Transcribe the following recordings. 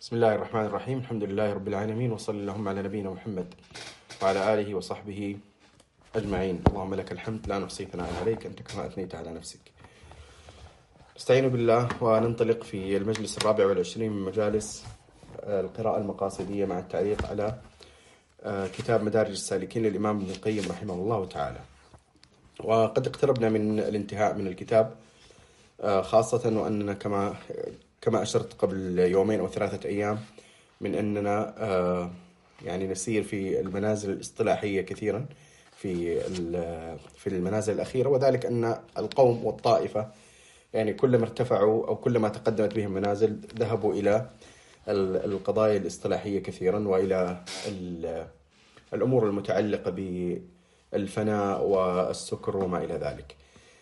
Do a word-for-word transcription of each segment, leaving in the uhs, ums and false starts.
بسم الله الرحمن الرحيم. الحمد لله رب العالمين، وصلى اللهم على نبينا محمد وعلى آله وصحبه أجمعين. اللهم لك الحمد لا نحصي ثناء عليك أنت كما أثنيت على نفسك. نستعين بالله وننطلق في المجلس الرابع والعشرين من مجالس القراءة المقاصدية مع التعليق على كتاب مدارج السالكين للإمام ابن القيم رحمه الله تعالى. وقد اقتربنا من الانتهاء من الكتاب، خاصة وأننا كما كما أشرت قبل يومين أو ثلاثة أيام من أننا يعني نسير في المنازل الاصطلاحية كثيرا في في المنازل الأخيرة، وذلك أن القوم والطائفة يعني كلما ارتفعوا أو كلما تقدمت بهم منازل ذهبوا إلى القضايا الاصطلاحية كثيرا وإلى الأمور المتعلقة بالفناء والسكر وما إلى ذلك.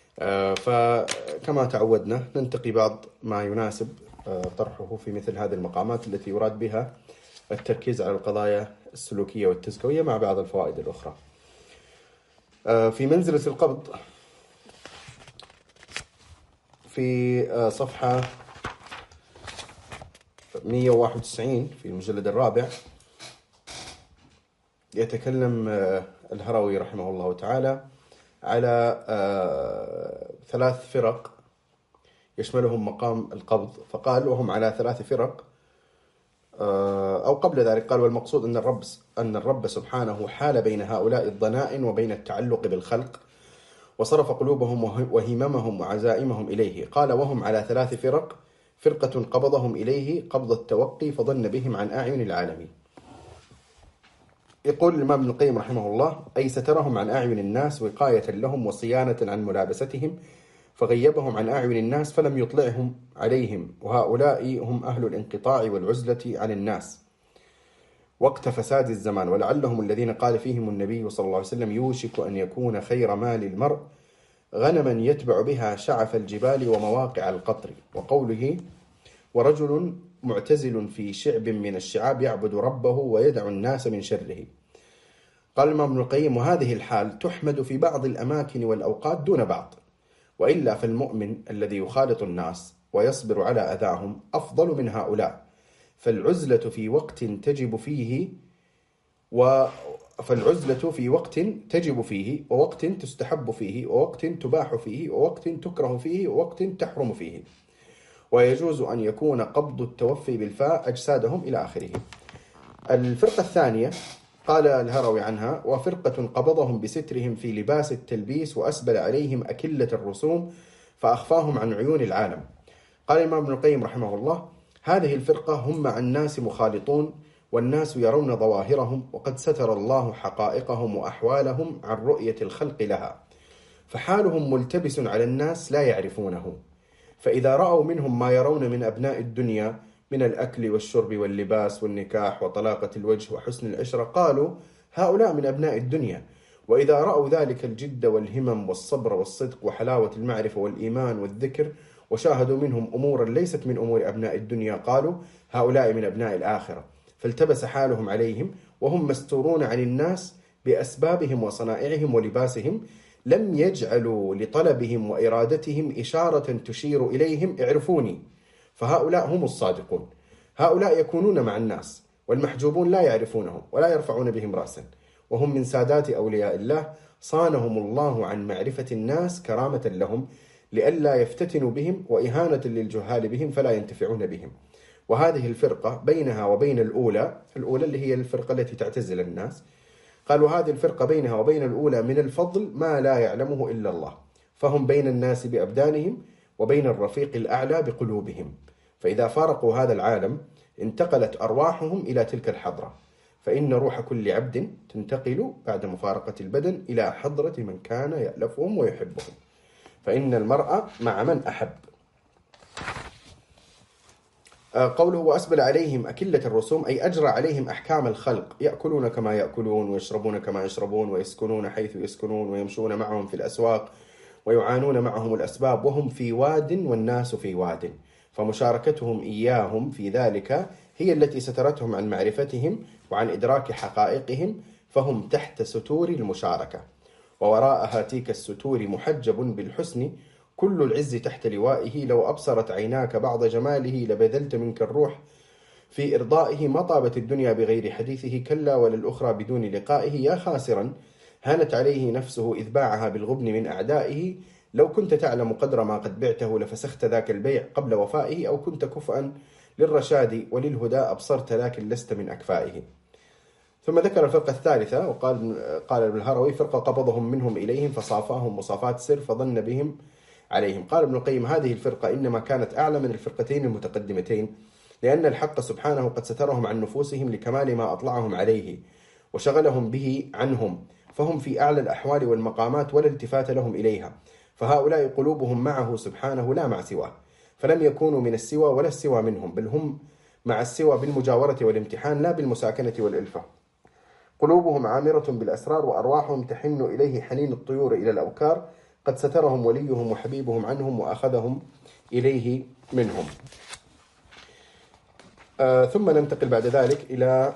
فكما تعودنا ننتقي بعض ما يناسب طرحه في مثل هذه المقامات التي يراد بها التركيز على القضايا السلوكية والتزكوية مع بعض الفوائد الأخرى. في منزلة القبض في صفحة مئة وواحد وتسعين في المجلد الرابع يتكلم الهروي رحمه الله تعالى على ثلاث فرق يشملهم مقام القبض، فقال وهم على ثلاث فرق، أو قبل ذلك قال والمقصود أن الرب أن الرب سبحانه حال بين هؤلاء الضنائن وبين التعلق بالخلق وصرف قلوبهم وهممهم وعزائمهم إليه. قال وهم على ثلاث فرق: فرقة قبضهم إليه قبض التوقي فظن بهم عن أعين العالمين. يقول الإمام ابن القيم رحمه الله: أي سترهم عن أعين الناس وقاية لهم وصيانة عن ملابستهم، فغيبهم عن أعين الناس فلم يطلعهم عليهم، وهؤلاء هم أهل الانقطاع والعزلة عن الناس وقت فساد الزمان، ولعلهم الذين قال فيهم النبي صلى الله عليه وسلم: يوشك أن يكون خير مال المرء غنما يتبع بها شعف الجبال ومواقع القطر، وقوله: ورجل معتزل في شعب من الشعاب يعبد ربه ويدع الناس من شره. قال الإمام ابن القيم: وهذه الحال تحمد في بعض الأماكن والأوقات دون بعض، وإلا فالمؤمن الذي يخالط الناس ويصبر على أذاهم أفضل من هؤلاء، فالعزلة في وقت تجب فيه و فالعزلة في وقت تجب فيه ووقت تستحب فيه ووقت تباح فيه ووقت تكره فيه ووقت تحرم فيه، ويجوز أن يكون قبض التوفي بالفاء أجسادهم إلى آخره. الفرقة الثانية قال الهروي عنها: وفرقة قبضهم بسترهم في لباس التلبيس وأسبل عليهم أكلة الرسوم فأخفاهم عن عيون العالم. قال الإمام ابن القيم رحمه الله: هذه الفرقة هم مع الناس مخالطون، والناس يرون ظواهرهم، وقد ستر الله حقائقهم وأحوالهم عن رؤية الخلق لها، فحالهم ملتبس على الناس لا يعرفونه، فإذا رأوا منهم ما يرون من أبناء الدنيا من الأكل والشرب واللباس والنكاح وطلاقة الوجه وحسن العشرة قالوا هؤلاء من أبناء الدنيا، وإذا رأوا ذلك الجد والهمم والصبر والصدق وحلاوة المعرفة والإيمان والذكر وشاهدوا منهم أمورا ليست من أمور أبناء الدنيا قالوا هؤلاء من أبناء الآخرة، فالتبس حالهم عليهم وهم مستورون عن الناس بأسبابهم وصنائعهم ولباسهم، لم يجعلوا لطلبهم وإرادتهم إشارة تشير إليهم اعرفوني، فهؤلاء هم الصادقون. هؤلاء يكونون مع الناس والمحجوبون لا يعرفونهم ولا يرفعون بهم رأسا، وهم من سادات أولياء الله صانهم الله عن معرفة الناس كرامة لهم لئلا يفتتنوا بهم وإهانة للجهال بهم فلا ينتفعون بهم. وهذه الفرقة بينها وبين الأولى، الأولى اللي هي الفرقة التي تعتزل الناس، قالوا هذه الفرقة بينها وبين الأولى من الفضل ما لا يعلمه إلا الله، فهم بين الناس بأبدانهم وبين الرفيق الأعلى بقلوبهم، فإذا فارقوا هذا العالم انتقلت أرواحهم إلى تلك الحضرة، فإن روح كل عبد تنتقل بعد مفارقة البدن إلى حضرة من كان يألفهم ويحبهم، فإن المرء مع من أحب. قوله وأسبل عليهم أكلة الرسوم أي أجرى عليهم أحكام الخلق، يأكلون كما يأكلون ويشربون كما يشربون ويسكنون حيث يسكنون ويمشون معهم في الأسواق ويعانون معهم الأسباب، وهم في واد والناس في واد، فمشاركتهم إياهم في ذلك هي التي سترتهم عن معرفتهم وعن إدراك حقائقهم، فهم تحت ستور المشاركة، ووراء هاتيك الستور محجب بالحسن كل العز تحت لوائه، لو أبصرت عيناك بعض جماله لبذلت منك الروح في إرضائه ما طابت الدنيا بغير حديثه، كلا وللأخرى بدون لقائه، يا خاسرا هانت عليه نفسه إذ باعها بالغبن من أعدائه، لو كنت تعلم قدر ما قد بعته لفسخت ذاك البيع قبل وفائه، أو كنت كفءا للرشاد وللهدى أبصرت لكن لست من أكفائه. ثم ذكر الفرقة الثالثة وقال قال ابن الهروي: فرقة قبضهم منهم إليهم فصافاهم مصافات سر فظن بهم عليهم. قال ابن القيم: هذه الفرقة إنما كانت أعلى من الفرقتين المتقدمتين، لأن الحق سبحانه قد سترهم عن نفوسهم لكمال ما أطلعهم عليه وشغلهم به عنهم، فهم في أعلى الأحوال والمقامات ولا التفات لهم إليها، فهؤلاء قلوبهم معه سبحانه لا مع سواه، فلم يكونوا من السوى ولا السوى منهم، بل هم مع السوى بالمجاورة والامتحان لا بالمساكنة والإلفة. قلوبهم عامرة بالأسرار وأرواحهم تحن إليه حنين الطيور إلى الأوكار، قد سترهم وليهم وحبيبهم عنهم وأخذهم إليه منهم. آه ثم ننتقل بعد ذلك إلى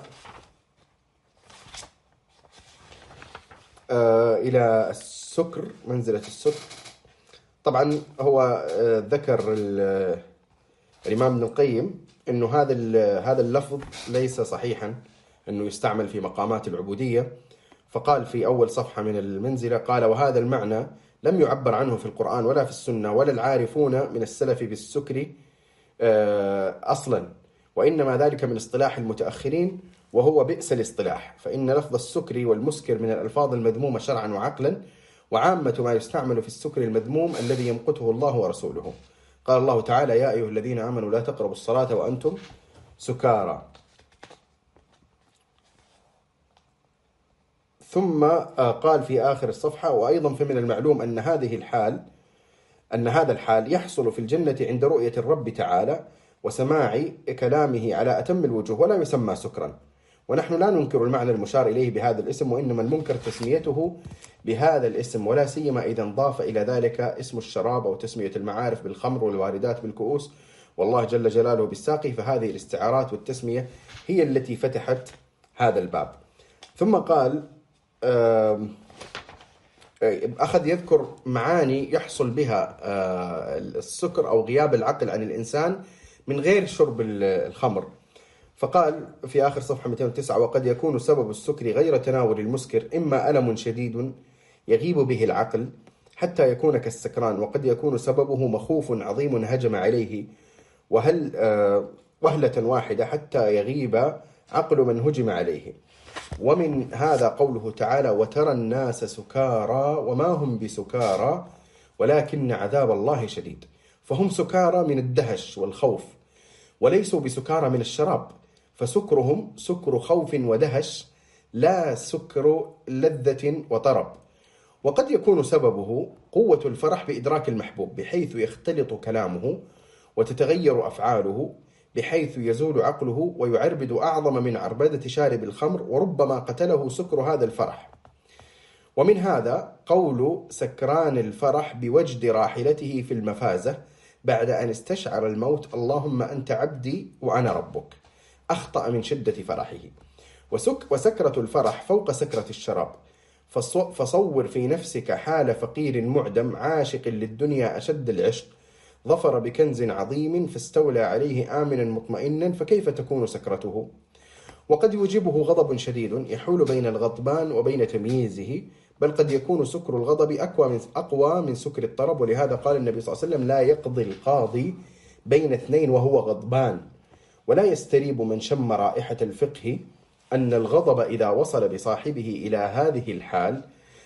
آه إلى السكر، منزلة السكر. طبعا هو آه ذكر الإمام ابن القيم أنه هذا هذا اللفظ ليس صحيحا أنه يستعمل في مقامات العبودية، فقال في أول صفحة من المنزلة: قال: وهذا المعنى لم يعبر عنه في القرآن ولا في السنة ولا العارفون من السلف بالسكر أصلا، وإنما ذلك من اصطلاح المتأخرين، وهو بئس الاصطلاح، فإن لفظ السكر والمسكر من الألفاظ المذمومة شرعا وعقلا، وعامة ما يستعمل في السكر المذموم الذي يمقته الله ورسوله. قال الله تعالى: يا أيها الذين آمنوا لا تقربوا الصلاة وأنتم سكارى. ثم قال في آخر الصفحة: وأيضا فمن المعلوم أن هذه الحال أن هذا الحال يحصل في الجنة عند رؤية الرب تعالى وسماع كلامه على أتم الوجوه، ولا يسمى سكرا. ونحن لا ننكر المعنى المشار إليه بهذا الاسم، وإنما المنكر تسميته بهذا الاسم، ولا سيما إذا انضاف إلى ذلك اسم الشراب أو تسمية المعارف بالخمر والواردات بالكؤوس والله جل جلاله بالساقي، فهذه الاستعارات والتسمية هي التي فتحت هذا الباب. ثم قال أخذ يذكر معاني يحصل بها السكر أو غياب العقل عن الإنسان من غير شرب الخمر، فقال في آخر صفحة مئتين وتسعة: وقد يكون سبب السكر غير تناول المسكر إما ألم شديد يغيب به العقل حتى يكون كالسكران، وقد يكون سببه مخوف عظيم هجم عليه وهل وهلة واحدة حتى يغيب عقل من هجم عليه. ومن هذا قوله تعالى: وترى الناس سكارى وما هم بسكارى ولكن عذاب الله شديد، فهم سكارى من الدهش والخوف، وليسوا بسكارى من الشراب، فسكرهم سكر خوف ودهش لا سكر لذة وطرب. وقد يكون سببه قوة الفرح بإدراك المحبوب بحيث يختلط كلامه وتتغير أفعاله بحيث يزول عقله ويعربد أعظم من عربدة شارب الخمر، وربما قتله سكر هذا الفرح. ومن هذا قول سكران الفرح بوجد راحلته في المفازة بعد أن استشعر الموت: اللهم أنت عبدي وأنا ربك، أخطأ من شدة فرحه. وسك وسكرة الفرح فوق سكرة الشراب، فصور في نفسك حال فقير معدم عاشق للدنيا أشد العشق، ظفر بكنز عظيم فاستولى عليه آمنا مطمئنا، فكيف تكون سكرته؟ وقد يوجبه غضب شديد يحول بين الغضبان وبين تمييزه، بل قد يكون سكر الغضب أقوى من, أقوى من سكر الطرب، ولهذا قال النبي صلى الله عليه وسلم: لا يقضي القاضي بين اثنين وهو غضبان. ولا يستريب من شم رائحة الفقه أن الغضب إذا وصل بصاحبه إلى هذه الحال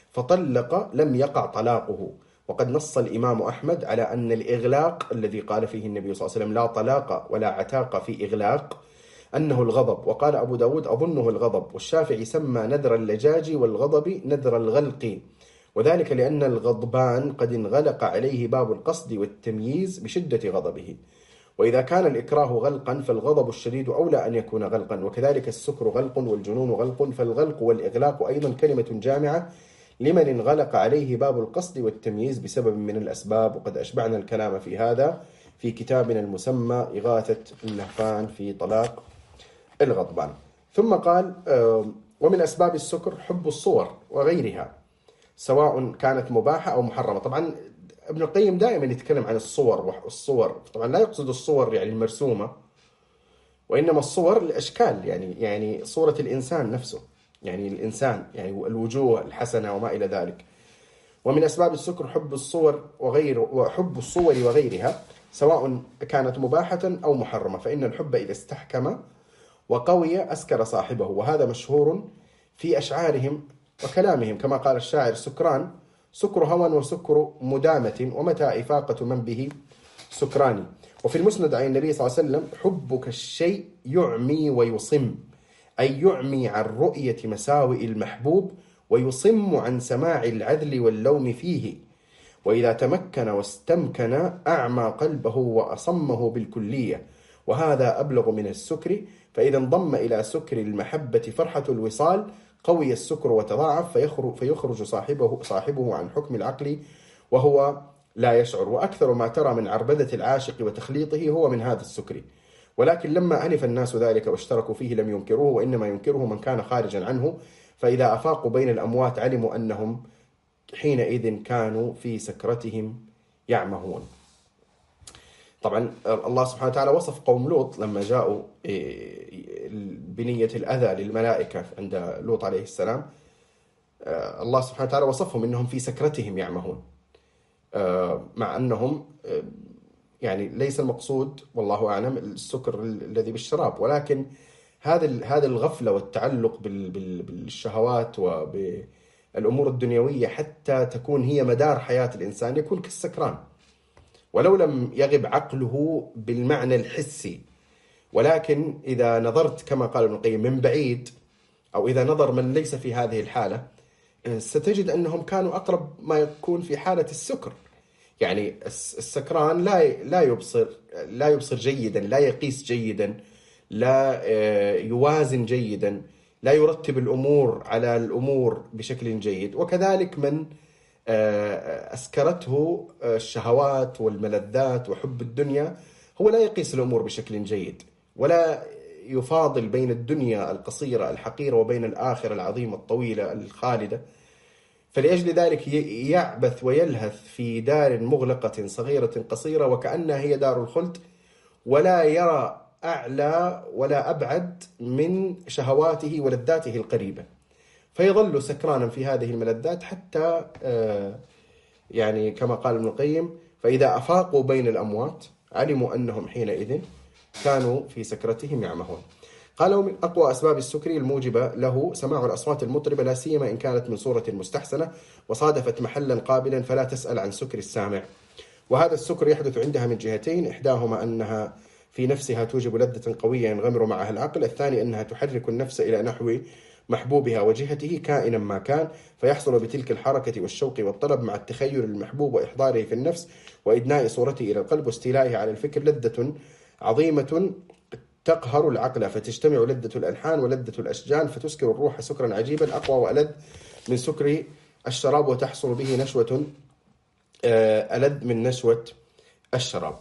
فطلق لم يقع طلاقه. وقد نص الإمام أحمد على أن الإغلاق الذي قال فيه النبي صلى الله عليه وسلم: لا طلاق ولا عتاق في إغلاق، أنه الغضب. وقال أبو داود: أظنه الغضب. والشافعي سمى نذر اللجاج والغضب نذر الغلق، وذلك لأن الغضبان قد انغلق عليه باب القصد والتمييز بشدة غضبه. وإذا كان الإكراه غلقا فالغضب الشديد أولى أن يكون غلقا، وكذلك السكر غلق والجنون غلق، فالغلق والإغلاق أيضا كلمة جامعة لمن انغلق عليه باب القصد والتمييز بسبب من الأسباب. وقد أشبعنا الكلام في هذا في كتابنا المسمى إغاثة اللهفان في طلاق الغضبان. ثم قال: ومن أسباب السكر حب الصور وغيرها سواء كانت مباحة أو محرمة. طبعا ابن القيم دائما يتكلم عن الصور والصور، طبعا لا يقصد الصور يعني المرسومة، وإنما الصور الأشكال، يعني يعني صورة الإنسان نفسه، يعني الإنسان، يعني الوجوه الحسنة وما إلى ذلك. ومن أسباب السكر حب الصور وغير وحب الصور وغيرها سواء كانت مباحة أو محرمة، فإن الحب إذا استحكم وقوي أسكر صاحبه، وهذا مشهور في أشعارهم وكلامهم، كما قال الشاعر: سكران سكر هوى وسكر مدامة، ومتى إفاقة من به سكران. وفي المسند عن النبي صلى الله عليه وسلم: حبك الشيء يعمي ويصم، أي يعمي عن رؤية مساوئ المحبوب ويصم عن سماع العدل واللوم فيه، وإذا تمكن واستمكن أعمى قلبه وأصمه بالكلية، وهذا أبلغ من السكر، فإذا انضم إلى سكر المحبة فرحة الوصال قوي السكر وتضاعف، فيخرج, فيخرج صاحبه, صاحبه عن حكم العقل وهو لا يشعر. وأكثر ما ترى من عربدة العاشق وتخليطه هو من هذا السكر، ولكن لما ألف الناس ذلك واشتركوا فيه لم ينكروه، وإنما ينكره من كان خارجا عنه، فإذا أفاقوا بين الأموات علموا أنهم حينئذ كانوا في سكرتهم يعمهون. طبعا الله سبحانه وتعالى وصف قوم لوط لما جاءوا بنية الأذى للملائكة عند لوط عليه السلام، الله سبحانه وتعالى وصفهم أنهم في سكرتهم يعمهون، مع أنهم يعني ليس المقصود والله أعلم السكر الذي بالشراب، ولكن هذا هذا الغفلة والتعلق بالشهوات وبالأمور الدنيوية حتى تكون هي مدار حياة الإنسان يكون كالسكران، ولو لم يغب عقله بالمعنى الحسي، ولكن إذا نظرت كما قال ابن القيم من بعيد، أو إذا نظر من ليس في هذه الحالة، ستجد أنهم كانوا أقرب ما يكون في حالة السكر. يعني السكران لا لا يبصر لا يبصر جيدا، لا يقيس جيدا، لا يوازن جيدا، لا يرتب الأمور على الأمور بشكل جيد. وكذلك من أسكرته الشهوات والملذات وحب الدنيا هو لا يقيس الأمور بشكل جيد، ولا يفاضل بين الدنيا القصيرة الحقيرة وبين الآخرة العظيمة الطويلة الخالدة، فلأجل ذلك يعبث ويلهث في دار مغلقة صغيرة قصيرة وكأنها هي دار الخلد، ولا يرى أعلى ولا أبعد من شهواته ولذاته القريبة، فيظل سكرانا في هذه الملذات حتى يعني كما قال ابن القيم: فإذا أفاقوا بين الأموات علموا أنهم حينئذ كانوا في سكرتهم يعمهون. قالوا من أقوى أسباب السكر الموجبة له سماع الأصوات المطربة، لا سيما إن كانت من صورة مستحسنة وصادفت محلا قابلا، فلا تسأل عن سكر السامع. وهذا السكر يحدث عندها من جهتين: إحداهما أنها في نفسها توجب لذة قوية ينغمر معها العقل، الثاني أنها تحرك النفس إلى نحو محبوبها وجهته كائنا ما كان، فيحصل بتلك الحركة والشوق والطلب مع التخيل المحبوب وإحضاره في النفس وإدناء صورته إلى القلب واستيلائه على الفكر لذة عظيمة تقهر العقل، فتجتمع لذة الألحان ولذة الأشجان فتسكر الروح سكرا عجيبا أقوى وألذ من سكر الشراب، وتحصل به نشوة ألذ من نشوة الشراب.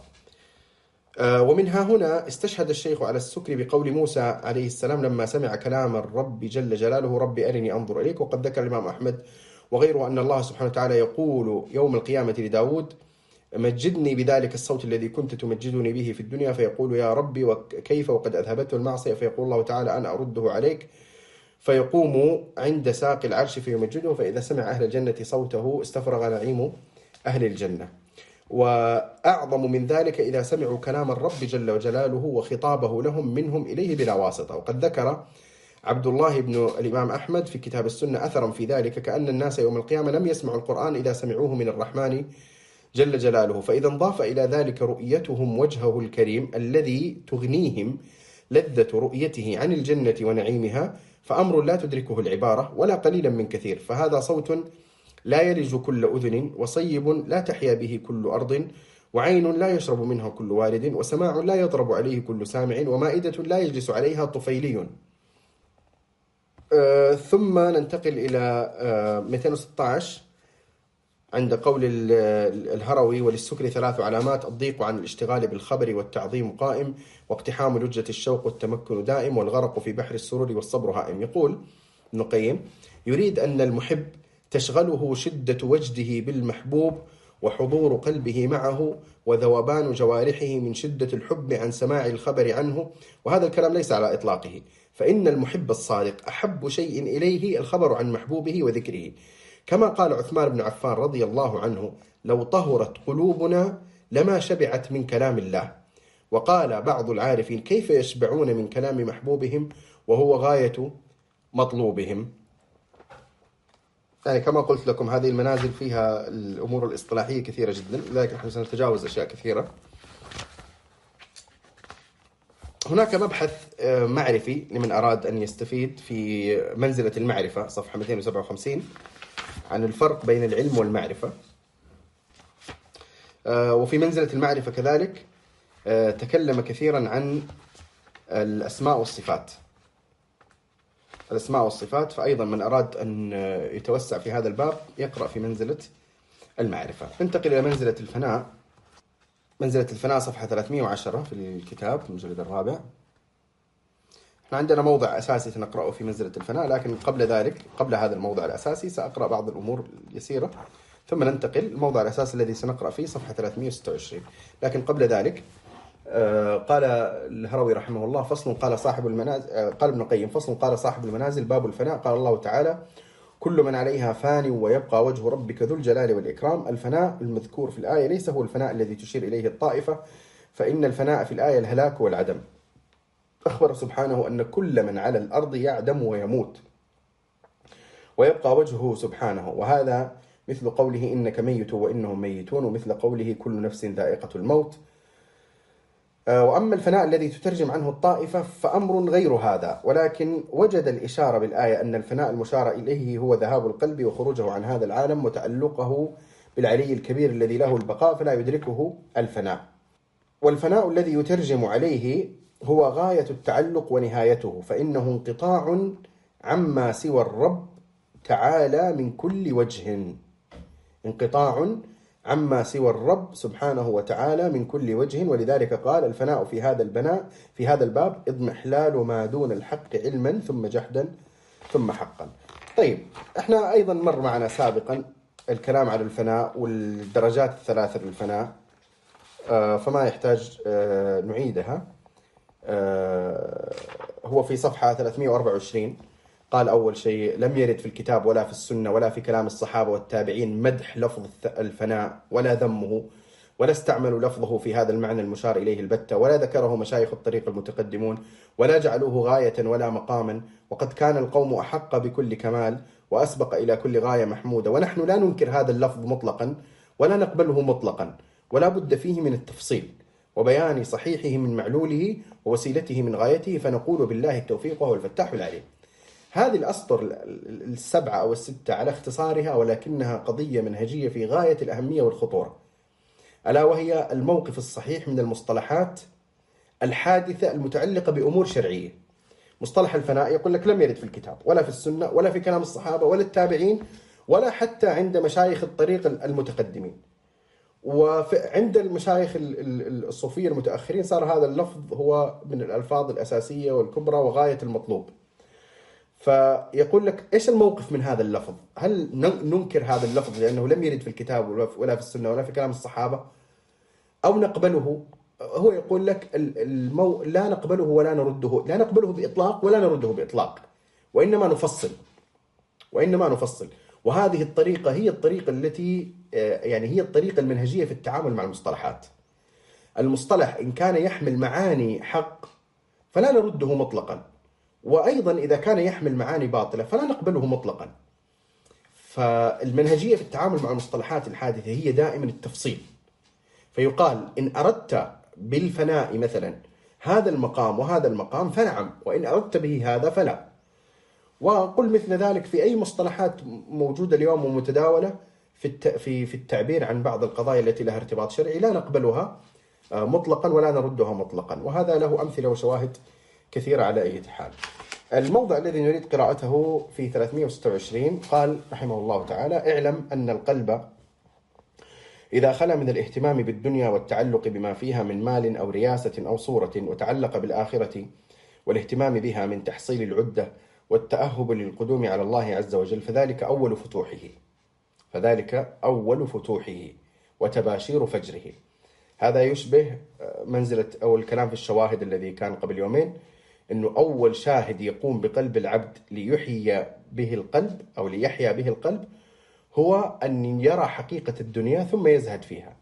ومنها هنا استشهد الشيخ على السكر بقول موسى عليه السلام لما سمع كلام الرب جل جلاله: رب أرني أنظر إليك. وقد ذكر الإمام أحمد وغيره أن الله سبحانه وتعالى يقول يوم القيامة لداود: مجدني بذلك الصوت الذي كنت تمجدني به في الدنيا، فيقول: يا ربي وكيف وقد أذهبته المعصية؟ فيقول الله تعالى: أنا أرده عليك. فيقوم عند ساق العرش فيمجده، فإذا سمع أهل الجنة صوته استفرغ نعيم أهل الجنة. وأعظم من ذلك إذا سمعوا كلام الرب جل وجلاله وخطابه لهم منهم إليه بلا واسطة. وقد ذكر عبد الله بن الإمام أحمد في كتاب السنة أثرا في ذلك: كأن الناس يوم القيامة لم يسمعوا القرآن إذا سمعوه من الرحمن جل جلاله، فإذا انضاف إلى ذلك رؤيتهم وجهه الكريم الذي تغنيهم لذة رؤيته عن الجنة ونعيمها، فأمر لا تدركه العبارة ولا قليلا من كثير، فهذا صوت لا يلج كل أذن، وصيب لا تحيا به كل أرض، وعين لا يشرب منها كل والد، وسماع لا يضرب عليه كل سامع، ومائدة لا يجلس عليها طفيلي. آه ثم ننتقل إلى آه مئتين وستة عشر عند قول الهروي: وللسكر ثلاث علامات: الضيق عن الاشتغال بالخبر والتعظيم قائم، واقتحام لجة الشوق والتمكن دائم، والغرق في بحر السرور والصبر هائم. يقول ابن القيم: يريد أن المحب تشغله شدة وجده بالمحبوب وحضور قلبه معه وذوبان جوارحه من شدة الحب عن سماع الخبر عنه. وهذا الكلام ليس على إطلاقه، فإن المحب الصادق أحب شيء إليه الخبر عن محبوبه وذكره، كما قال عثمان بن عفان رضي الله عنه: لو طهرت قلوبنا لما شبعت من كلام الله. وقال بعض العارفين: كيف يشبعون من كلام محبوبهم وهو غاية مطلوبهم؟ يعني كما قلت لكم هذه المنازل فيها الأمور الاصطلاحية كثيرة جدا، لكن نحن سنتجاوز أشياء كثيرة. هناك مبحث معرفي لمن أراد أن يستفيد في منزلة المعرفة، صفحة مئتين وسبعة وخمسين، عن الفرق بين العلم والمعرفة. وفي منزلة المعرفة كذلك تكلم كثيرا عن الأسماء والصفات الأسماء والصفات فأيضا من أراد أن يتوسع في هذا الباب يقرأ في منزلة المعرفة. ننتقل إلى منزلة الفناء. منزلة الفناء صفحة ثلاثمئة وعشرة في الكتاب المجلد الرابع. احنا عندنا موضع أساسي سنقرأه في منزلة الفناء، لكن قبل ذلك قبل هذا الموضع الأساسي سأقرأ بعض الأمور اليسيرة، ثم ننتقل الموضع الأساسي الذي سنقرأ فيه صفحة ثلاثمئة وستة وعشرين. لكن قبل ذلك قال الهروي رحمه الله: فصل قال صاحب المنازل قال ابن القيم: فصل قال صاحب المنازل باب الفناء. قال الله تعالى: كل من عليها فان ويبقى وجه ربك ذو الجلال والإكرام. الفناء المذكور في الآية ليس هو الفناء الذي تشير إليه الطائفة، فإن الفناء في الآية الهلاك والعدم. أخبر سبحانه أن كل من على الأرض يعدم ويموت ويبقى وجهه سبحانه، وهذا مثل قوله: إنك ميت وإنهم ميتون، ومثل قوله: كل نفس ذائقة الموت. وأما الفناء الذي تترجم عنه الطائفة فأمر غير هذا، ولكن وجد الإشارة بالآية أن الفناء المشار إليه هو ذهاب القلب وخروجه عن هذا العالم وتعلقه بالعلي الكبير الذي له البقاء فلا يدركه الفناء. والفناء الذي يترجم عليه هو غاية التعلق ونهايته، فإنه انقطاع عما سوى الرب تعالى من كل وجه. انقطاع عما سوى الرب سبحانه وتعالى من كل وجه. ولذلك قال: الفناء في هذا البناء في هذا الباب اضمحلال ما دون الحق علما ثم جحدا ثم حقا. طيب، احنا أيضا مر معنا سابقا الكلام على الفناء والدرجات الثلاثة للفناء، فما يحتاج نعيدها. هو في صفحة ثلاثمئة وأربعة وعشرين. قال: أول شيء: لم يرد في الكتاب ولا في السنة ولا في كلام الصحابة والتابعين مدح لفظ الفناء ولا ذمه، ولا استعملوا لفظه في هذا المعنى المشار إليه البتة، ولا ذكره مشايخ الطريق المتقدمون، ولا جعلوه غاية ولا مقاما، وقد كان القوم أحق بكل كمال وأسبق إلى كل غاية محمودة. ونحن لا ننكر هذا اللفظ مطلقا ولا نقبله مطلقا، ولا بد فيه من التفصيل وبيان صحيحه من معلوله ووسيلته من غايته، فنقول بالله التوفيق وهو الفتاح العليم. هذه الأسطر السبعة أو الستة على اختصارها، ولكنها قضية منهجية في غاية الأهمية والخطورة، ألا وهي الموقف الصحيح من المصطلحات الحادثة المتعلقة بأمور شرعية. مصطلح الفناء يقول لك لم يرد في الكتاب ولا في السنة ولا في كلام الصحابة ولا التابعين ولا حتى عند مشايخ الطريق المتقدمين. وعند المشايخ الصوفية المتأخرين صار هذا اللفظ هو من الألفاظ الأساسية والكبرى وغاية المطلوب. فيقول لك إيش الموقف من هذا اللفظ؟ هل ننكر هذا اللفظ لأنه لم يرد في الكتاب ولا في السنة ولا في كلام الصحابة، أو نقبله؟ هو يقول لك المو... لا نقبله ولا نرده، لا نقبله بإطلاق ولا نرده بإطلاق، وإنما نفصل وإنما نفصل وهذه الطريقة هي الطريقة التي يعني هي الطريقة المنهجية في التعامل مع المصطلحات. المصطلح إن كان يحمل معاني حق فلا نرده مطلقا، وأيضا إذا كان يحمل معاني باطلة فلا نقبله مطلقا. فالمنهجية في التعامل مع المصطلحات الحادثة هي دائما التفصيل. فيقال: إن أردت بالفناء مثلا هذا المقام وهذا المقام فنعم، وإن أردت به هذا فلا. وقل مثل ذلك في أي مصطلحات موجودة اليوم ومتداولة في في التعبير عن بعض القضايا التي لها ارتباط شرعي، لا نقبلها مطلقا ولا نردها مطلقا، وهذا له أمثلة وشواهد كثيرة على أي حال. الموضع الذي نريد قراءته في ثلاثمئة وستة وعشرين. قال رحمه الله تعالى: اعلم أن القلب إذا خلا من الاهتمام بالدنيا والتعلق بما فيها من مال أو رياسة أو صورة، وتعلق بالآخرة والاهتمام بها من تحصيل العدة والتأهب للقدوم على الله عز وجل، فذلك أول فتوحه فذلك أول فتوحه وتباشير فجره. هذا يشبه منزلة أو الكلام في الشواهد الذي كان قبل يومين، أنه أول شاهد يقوم بقلب العبد ليحيي به القلب أو ليحيا به القلب هو أن يرى حقيقة الدنيا ثم يزهد فيها.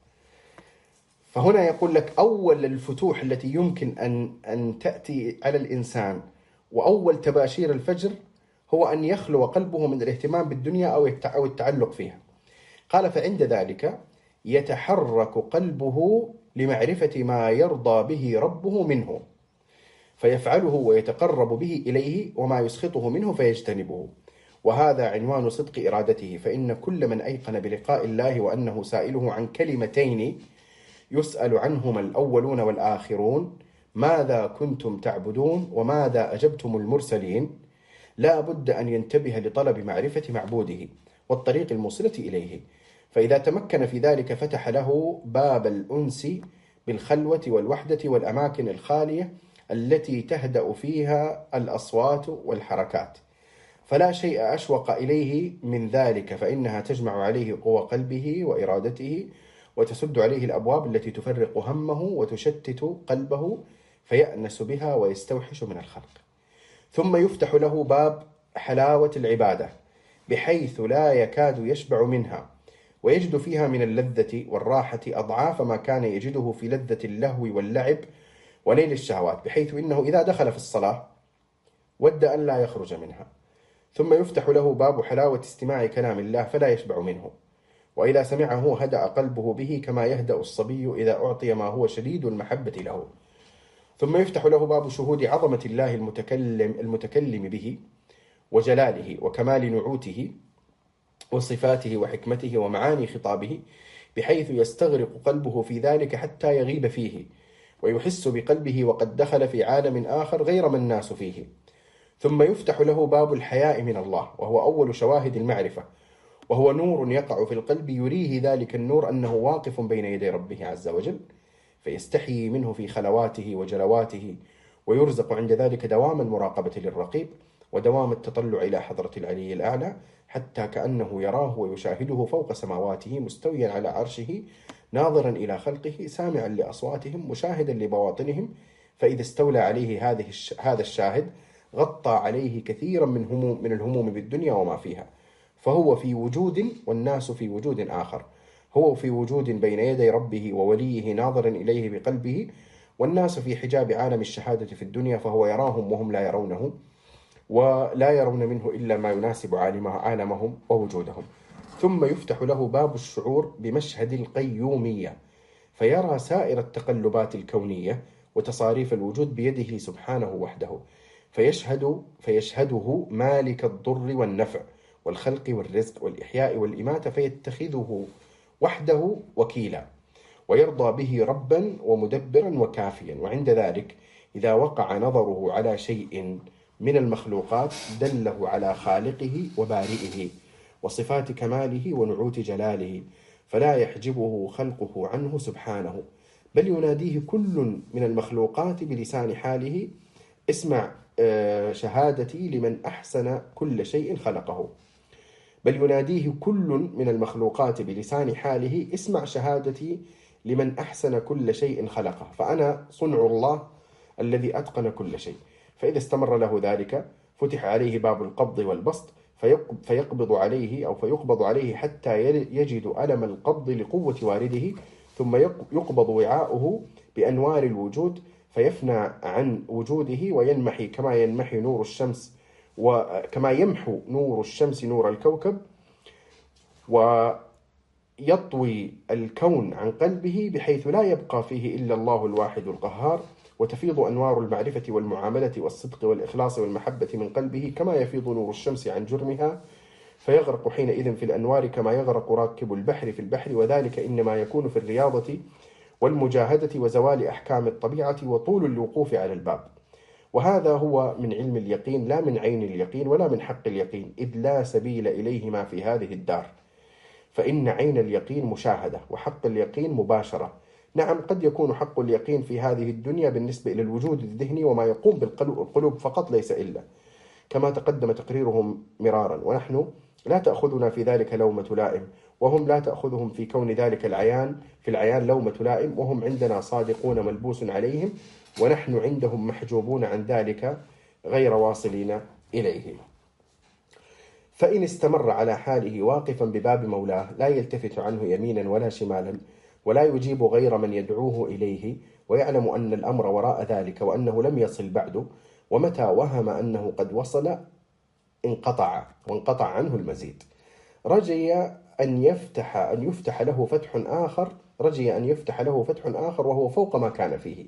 فهنا يقول لك أول الفتوح التي يمكن أن أن تأتي على الإنسان وأول تباشير الفجر هو أن يخلو قلبه من الاهتمام بالدنيا أو التعلق فيها. قال فعند ذلك يتحرك قلبه لمعرفة ما يرضى به ربه منه فيفعله ويتقرب به إليه، وما يسخطه منه فيجتنبه. وهذا عنوان صدق إرادته، فإن كل من أيقن بلقاء الله وأنه سائله عن كلمتين يسأل عنهما الأولون والآخرون: ماذا كنتم تعبدون وماذا أجبتم المرسلين، لا بد أن ينتبه لطلب معرفة معبوده والطريق الموصلة إليه. فإذا تمكن في ذلك فتح له باب الأنس بالخلوة والوحدة والأماكن الخالية التي تهدأ فيها الأصوات والحركات، فلا شيء أشوق إليه من ذلك، فإنها تجمع عليه قوى قلبه وإرادته وتسد عليه الأبواب التي تفرق همه وتشتت قلبه فيأنس بها ويستوحش من الخلق. ثم يفتح له باب حلاوة العبادة بحيث لا يكاد يشبع منها، ويجد فيها من اللذة والراحة أضعاف ما كان يجده في لذة اللهو واللعب ونيل الشهوات، بحيث إنه إذا دخل في الصلاة ود أن لا يخرج منها. ثم يفتح له باب حلاوة استماع كلام الله فلا يشبع منه، وإذا سمعه هدأ قلبه به كما يهدأ الصبي إذا أعطي ما هو شديد المحبة له. ثم يفتح له باب شهود عظمة الله المتكلم, المتكلم به وجلاله وكمال نعوته وصفاته وحكمته ومعاني خطابه، بحيث يستغرق قلبه في ذلك حتى يغيب فيه ويحس بقلبه وقد دخل في عالم آخر غير ما الناس فيه. ثم يفتح له باب الحياء من الله، وهو أول شواهد المعرفة، وهو نور يقع في القلب يريه ذلك النور أنه واقف بين يدي ربه عز وجل، فيستحيي منه في خلواته وجلواته، ويرزق عند ذلك دوام المراقبة للرقيب ودوام التطلع إلى حضرة العلي الأعلى، حتى كأنه يراه ويشاهده فوق سماواته مستويا على عرشه ناظرا إلى خلقه سامعا لأصواتهم مشاهدا لبواطنهم. فإذا استولى عليه هذه هذا الشاهد غطى عليه كثيرا من هموم من الهموم بالدنيا وما فيها، فهو في وجود والناس في وجود آخر. هو في وجود بين يدي ربه ووليه ناظرا إليه بقلبه، والناس في حجاب عالم الشهادة في الدنيا، فهو يراهم وهم لا يرونه، ولا يرون منه إلا ما يناسب عالمهم ووجودهم. ثم يفتح له باب الشعور بمشهد القيومية، فيرى سائر التقلبات الكونية وتصاريف الوجود بيده سبحانه وحده، فيشهد فيشهده مالك الضر والنفع والخلق والرزق والإحياء والإماتة، فيتخذه وحده وكيلا ويرضى به ربا ومدبرا وكافيا. وعند ذلك إذا وقع نظره على شيء من المخلوقات دله على خالقه وبارئه وصفات كماله ونعوت جلاله، فلا يحجبه خلقه عنه سبحانه، بل يناديه كل من المخلوقات بلسان حاله: اسمع شهادتي لمن أحسن كل شيء خلقه. بل يناديه كل من المخلوقات بلسان حاله: اسمع شهادتي لمن أحسن كل شيء خلقه، فأنا صنع الله الذي أتقن كل شيء. فإذا استمر له ذلك فتح عليه باب القبض والبسط، فيقبض عليه أو فيقبض عليه حتى يجد ألم القبض لقوة وارده، ثم يقبض وعاؤه بأنوار الوجود فيفنى عن وجوده وينمحي كما ينمحي نور الشمس وكما يمحو نور الشمس نور الكوكب، ويطوي الكون عن قلبه بحيث لا يبقى فيه إلا الله الواحد القهار، وتفيض أنوار المعرفة والمعاملة والصدق والإخلاص والمحبة من قلبه كما يفيض نور الشمس عن جرمها، فيغرق حينئذ في الأنوار كما يغرق راكب البحر في البحر. وذلك إنما يكون في الرياضة والمجاهدة وزوال أحكام الطبيعة وطول الوقوف على الباب. وهذا هو من علم اليقين لا من عين اليقين ولا من حق اليقين، إذ لا سبيل إليهما في هذه الدار. فإن عين اليقين مشاهدة وحق اليقين مباشرة. نعم، قد يكون حق اليقين في هذه الدنيا بالنسبة إلى الوجود الذهني وما يقوم بالقلوب فقط ليس إلا، كما تقدم تقريرهم مرارا، ونحن لا تأخذنا في ذلك لومة لائم، وهم لا تأخذهم في كون ذلك العيان في العيان لومة لائم، وهم عندنا صادقون ملبوس عليهم، ونحن عندهم محجوبون عن ذلك غير واصلين إليه. فإن استمر على حاله واقفا بباب مولاه لا يلتفت عنه يمينا ولا شمالا، ولا يجيب غير من يدعوه إليه، ويعلم أن الأمر وراء ذلك وأنه لم يصل بعد، ومتى وهم أنه قد وصل انقطع وانقطع عنه المزيد، رجي أن يفتح أن يفتح له فتح آخر رجي أن يفتح له فتح آخر وهو فوق ما كان فيه،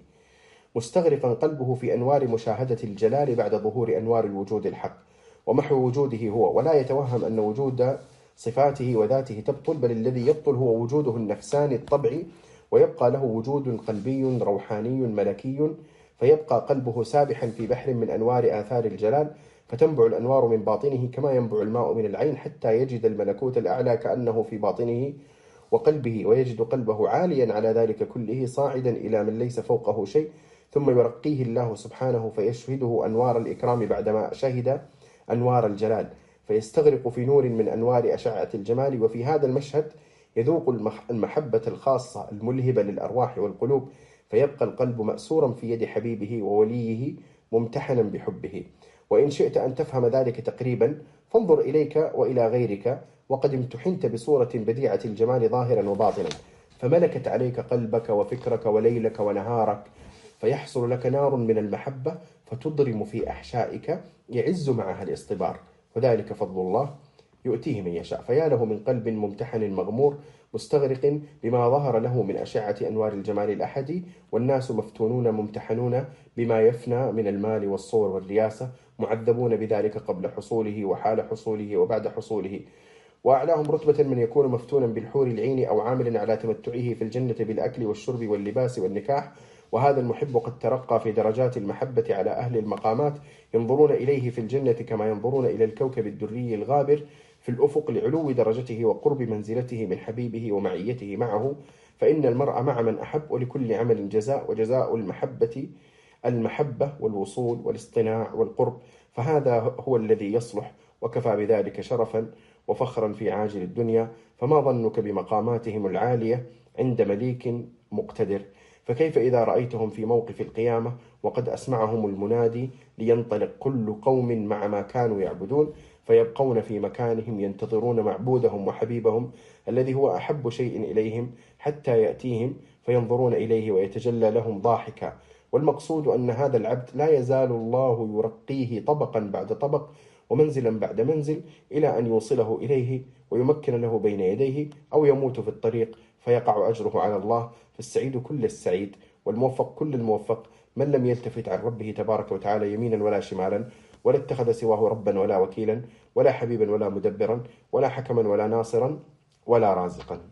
مستغرقا قلبه في أنوار مشاهدة الجلال بعد ظهور أنوار الوجود الحق ومحو وجوده هو، ولا يتوهم أن وجود صفاته وذاته تبطل، بل الذي يبطل هو وجوده النفساني الطبعي، ويبقى له وجود قلبي روحاني ملكي، فيبقى قلبه سابحا في بحر من أنوار آثار الجلال، فتنبع الأنوار من باطنه كما ينبع الماء من العين، حتى يجد الملكوت الأعلى كأنه في باطنه وقلبه، ويجد قلبه عاليا على ذلك كله صاعدا إلى من ليس فوقه شيء، ثم يرقيه الله سبحانه فيشهده أنوار الإكرام بعدما شهد أنوار الجلال، فيستغرق في نور من أنوار أشعة الجمال. وفي هذا المشهد يذوق المحبة الخاصة الملهبة للأرواح والقلوب، فيبقى القلب مأسورا في يد حبيبه ووليه ممتحنا بحبه. وإن شئت أن تفهم ذلك تقريبا فانظر إليك وإلى غيرك، وقد امتحنت بصورة بديعة الجمال ظاهرا وباطنا، فملكت عليك قلبك وفكرك وليلك ونهارك، فيحصل لك نار من المحبة فتضرم في أحشائك يعز معها الاصطبار، وذلك فضل الله يؤتيه من يشاء. فيا له من قلب ممتحن مغمور مستغرق بما ظهر له من أشعة أنوار الجمال الأحدي، والناس مفتونون ممتحنون بما يفنى من المال والصور والرياسة، معذبون بذلك قبل حصوله وحال حصوله وبعد حصوله. وأعلاهم رتبة من يكون مفتونا بالحور العين أو عاملا على تمتعه في الجنة بالأكل والشرب واللباس والنكاح، وهذا المحب قد ترقى في درجات المحبة على أهل المقامات، ينظرون إليه في الجنة كما ينظرون إلى الكوكب الدري الغابر في الأفق لعلو درجته وقرب منزلته من حبيبه ومعيته معه. فإن المرء مع من أحب، ولكل عمل جزاء، وجزاء المحبة المحبة والوصول والاصطناع والقرب، فهذا هو الذي يصلح، وكفى بذلك شرفا وفخرا في عاجل الدنيا. فما ظنك بمقاماتهم العالية عند مليك مقتدر؟ فكيف إذا رأيتهم في موقف القيامة وقد أسمعهم المنادي لينطلق كل قوم مع ما كانوا يعبدون، فيبقون في مكانهم ينتظرون معبودهم وحبيبهم الذي هو أحب شيء إليهم حتى يأتيهم، فينظرون إليه ويتجلى لهم ضاحكا. والمقصود أن هذا العبد لا يزال الله يرقيه طبقا بعد طبق ومنزلا بعد منزل إلى أن يوصله إليه ويمكن له بين يديه، أو يموت في الطريق فيقع أجره على الله. فالسعيد كل السعيد والموفق كل الموفق من لم يلتفت عن ربه تبارك وتعالى يمينا ولا شمالا، ولا اتخذ سواه ربا ولا وكيلا ولا حبيبا ولا مدبرا ولا حكما ولا ناصرا ولا رازقا.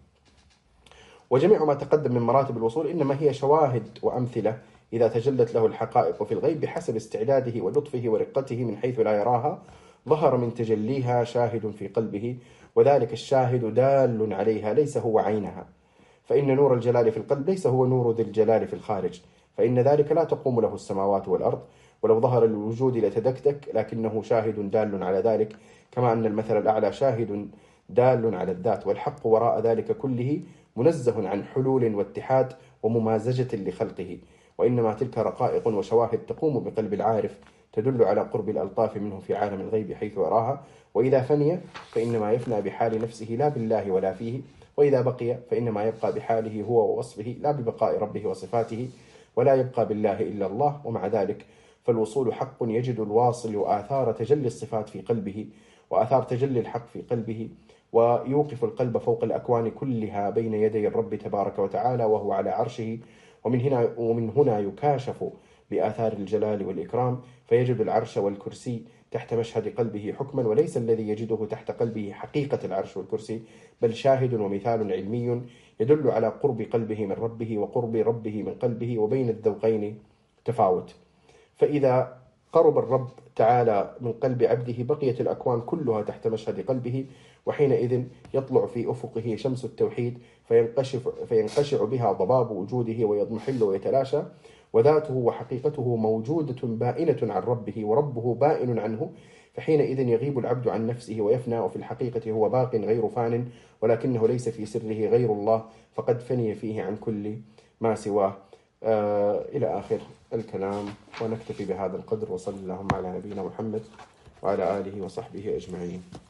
وجميع ما تقدم من مراتب الوصول إنما هي شواهد وأمثلة إذا تجلت له الحقائق في الغيب بحسب استعداده ولطفه ورقته من حيث لا يراها، ظهر من تجليها شاهد في قلبه، وذلك الشاهد دال عليها ليس هو عينها. فإن نور الجلال في القلب ليس هو نور ذي الجلال في الخارج، فإن ذلك لا تقوم له السماوات والأرض، ولو ظهر للوجود لتدكدك، لكنه شاهد دال على ذلك، كما أن المثل الأعلى شاهد دال على الذات. والحق وراء ذلك كله منزه عن حلول واتحاد وممازجة لخلقه، وإنما تلك رقائق وشواهد تقوم بقلب العارف تدل على قرب الألطاف منه في عالم الغيب حيث يراها. وإذا فني فإنما يفنى بحال نفسه لا بالله ولا فيه، وإذا بقي فإنما يبقى بحاله هو ووصفه لا ببقاء ربه وصفاته، ولا يبقى بالله إلا الله. ومع ذلك فالوصول حق يجد الواصل آثار تجلي الصفات في قلبه وآثار تجلي الحق في قلبه، ويوقف القلب فوق الأكوان كلها بين يدي الرب تبارك وتعالى وهو على عرشه. ومن هنا, ومن هنا يكاشف بآثار الجلال والإكرام، فيجد العرش والكرسي تحت مشهد قلبه حكما، وليس الذي يجده تحت قلبه حقيقة العرش والكرسي، بل شاهد ومثال علمي يدل على قرب قلبه من ربه وقرب ربه من قلبه، وبين الذوقين تفاوت. فإذا قرب الرب تعالى من قلب عبده بقيت الأكوان كلها تحت مشهد قلبه، وحينئذ يطلع في أفقه شمس التوحيد فينقشف فينقشع بها ضباب وجوده ويضمحل ويتلاشى، وذاته وحقيقته موجودة بائنة عن ربه وربه بائن عنه، فحينئذ يغيب العبد عن نفسه ويفنى، وفي الحقيقة هو باق غير فان، ولكنه ليس في سره غير الله، فقد فني فيه عن كل ما سواه. آه إلى آخر الكلام. ونكتفي بهذا القدر، وصلى اللهم على نبينا محمد وعلى آله وصحبه أجمعين.